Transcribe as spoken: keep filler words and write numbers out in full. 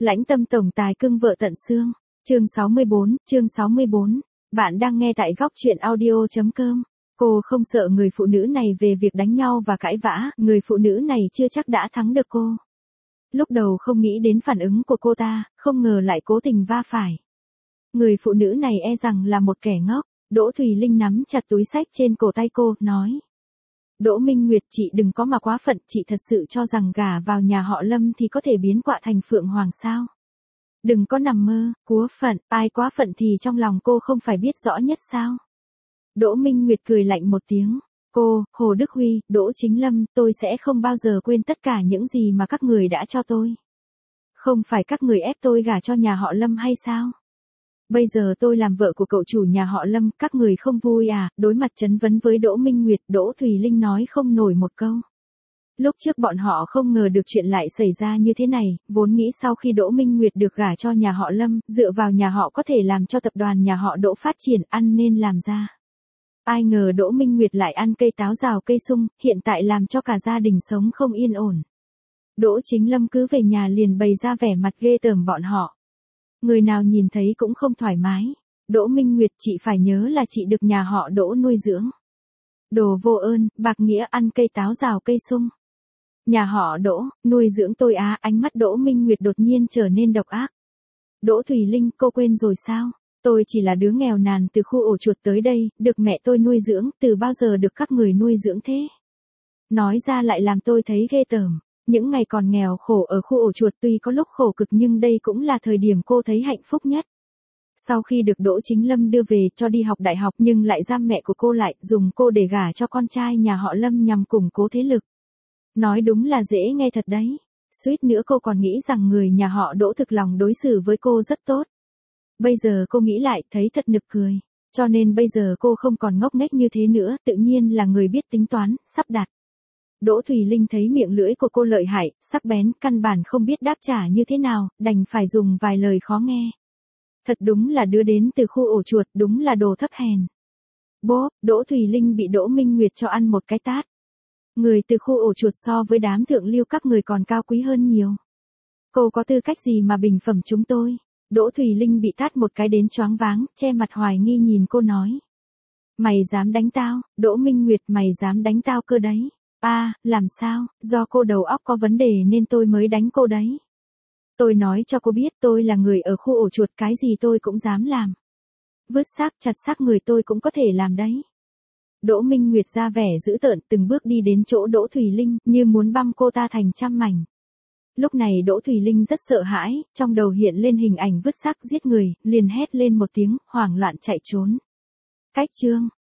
Lãnh tâm tổng tài cưng vợ tận xương. Chương sáu mươi bốn, chương sáu mươi bốn. Bạn đang nghe tại góc truyện audio chấm com. Cô không sợ người phụ nữ này về việc đánh nhau và cãi vã, người phụ nữ này chưa chắc đã thắng được cô. Lúc đầu không nghĩ đến phản ứng của cô ta, không ngờ lại cố tình va phải. Người phụ nữ này e rằng là một kẻ ngốc. Đỗ Thùy Linh nắm chặt túi xách trên cổ tay cô, nói. Đỗ Minh Nguyệt, chị đừng có mà quá phận, chị thật sự cho rằng gả vào nhà họ Lâm thì có thể biến quạ thành phượng hoàng sao? Đừng có nằm mơ, quá phận, ai quá phận thì trong lòng cô không phải biết rõ nhất sao? Đỗ Minh Nguyệt cười lạnh một tiếng. Cô, Hồ Đức Huy, Đỗ Chính Lâm, tôi sẽ không bao giờ quên tất cả những gì mà các người đã cho tôi. Không phải các người ép tôi gả cho nhà họ Lâm hay sao? Bây giờ tôi làm vợ của cậu chủ nhà họ Lâm, các người không vui à? Đối mặt chất vấn với Đỗ Minh Nguyệt, Đỗ Thùy Linh nói không nổi một câu. Lúc trước bọn họ không ngờ được chuyện lại xảy ra như thế này, vốn nghĩ sau khi Đỗ Minh Nguyệt được gả cho nhà họ Lâm, dựa vào nhà họ có thể làm cho tập đoàn nhà họ Đỗ phát triển, ăn nên làm ra. Ai ngờ Đỗ Minh Nguyệt lại ăn cây táo rào cây sung, hiện tại làm cho cả gia đình sống không yên ổn. Đỗ Chính Lâm cứ về nhà liền bày ra vẻ mặt ghê tởm bọn họ. Người nào nhìn thấy cũng không thoải mái. Đỗ Minh Nguyệt, chị phải nhớ là chị được nhà họ Đỗ nuôi dưỡng. Đồ vô ơn, bạc nghĩa, ăn cây táo rào cây sung. Nhà họ Đỗ, nuôi dưỡng tôi á? Ánh mắt Đỗ Minh Nguyệt đột nhiên trở nên độc ác. Đỗ Thùy Linh, cô quên rồi sao? Tôi chỉ là đứa nghèo nàn từ khu ổ chuột tới đây, được mẹ tôi nuôi dưỡng, từ bao giờ được các người nuôi dưỡng thế? Nói ra lại làm tôi thấy ghê tởm. Những ngày còn nghèo khổ ở khu ổ chuột tuy có lúc khổ cực nhưng đây cũng là thời điểm cô thấy hạnh phúc nhất. Sau khi được Đỗ Chính Lâm đưa về cho đi học đại học nhưng lại giam mẹ của cô lại, dùng cô để gả cho con trai nhà họ Lâm nhằm củng cố thế lực. Nói đúng là dễ nghe thật đấy. Suýt nữa cô còn nghĩ rằng người nhà họ Đỗ thực lòng đối xử với cô rất tốt. Bây giờ cô nghĩ lại thấy thật nực cười. Cho nên bây giờ cô không còn ngốc nghếch như thế nữa, tự nhiên là người biết tính toán, sắp đặt. Đỗ Thùy Linh thấy miệng lưỡi của cô lợi hại, sắc bén, căn bản không biết đáp trả như thế nào, đành phải dùng vài lời khó nghe. Thật đúng là đứa đến từ khu ổ chuột, đúng là đồ thấp hèn. Bố, Đỗ Thùy Linh bị Đỗ Minh Nguyệt cho ăn một cái tát. Người từ khu ổ chuột so với đám thượng lưu các người còn cao quý hơn nhiều. Cô có tư cách gì mà bình phẩm chúng tôi? Đỗ Thùy Linh bị tát một cái đến choáng váng, che mặt hoài nghi nhìn cô nói. Mày dám đánh tao? Đỗ Minh Nguyệt, mày dám đánh tao cơ đấy. À, làm sao, do cô đầu óc có vấn đề nên tôi mới đánh cô đấy. Tôi nói cho cô biết tôi là người ở khu ổ chuột, cái gì tôi cũng dám làm. Vứt xác, chặt xác người tôi cũng có thể làm đấy. Đỗ Minh Nguyệt ra vẻ dữ tợn, từng bước đi đến chỗ Đỗ Thùy Linh, như muốn băm cô ta thành trăm mảnh. Lúc này Đỗ Thùy Linh rất sợ hãi, trong đầu hiện lên hình ảnh vứt xác giết người, liền hét lên một tiếng, hoảng loạn chạy trốn. Cách chương.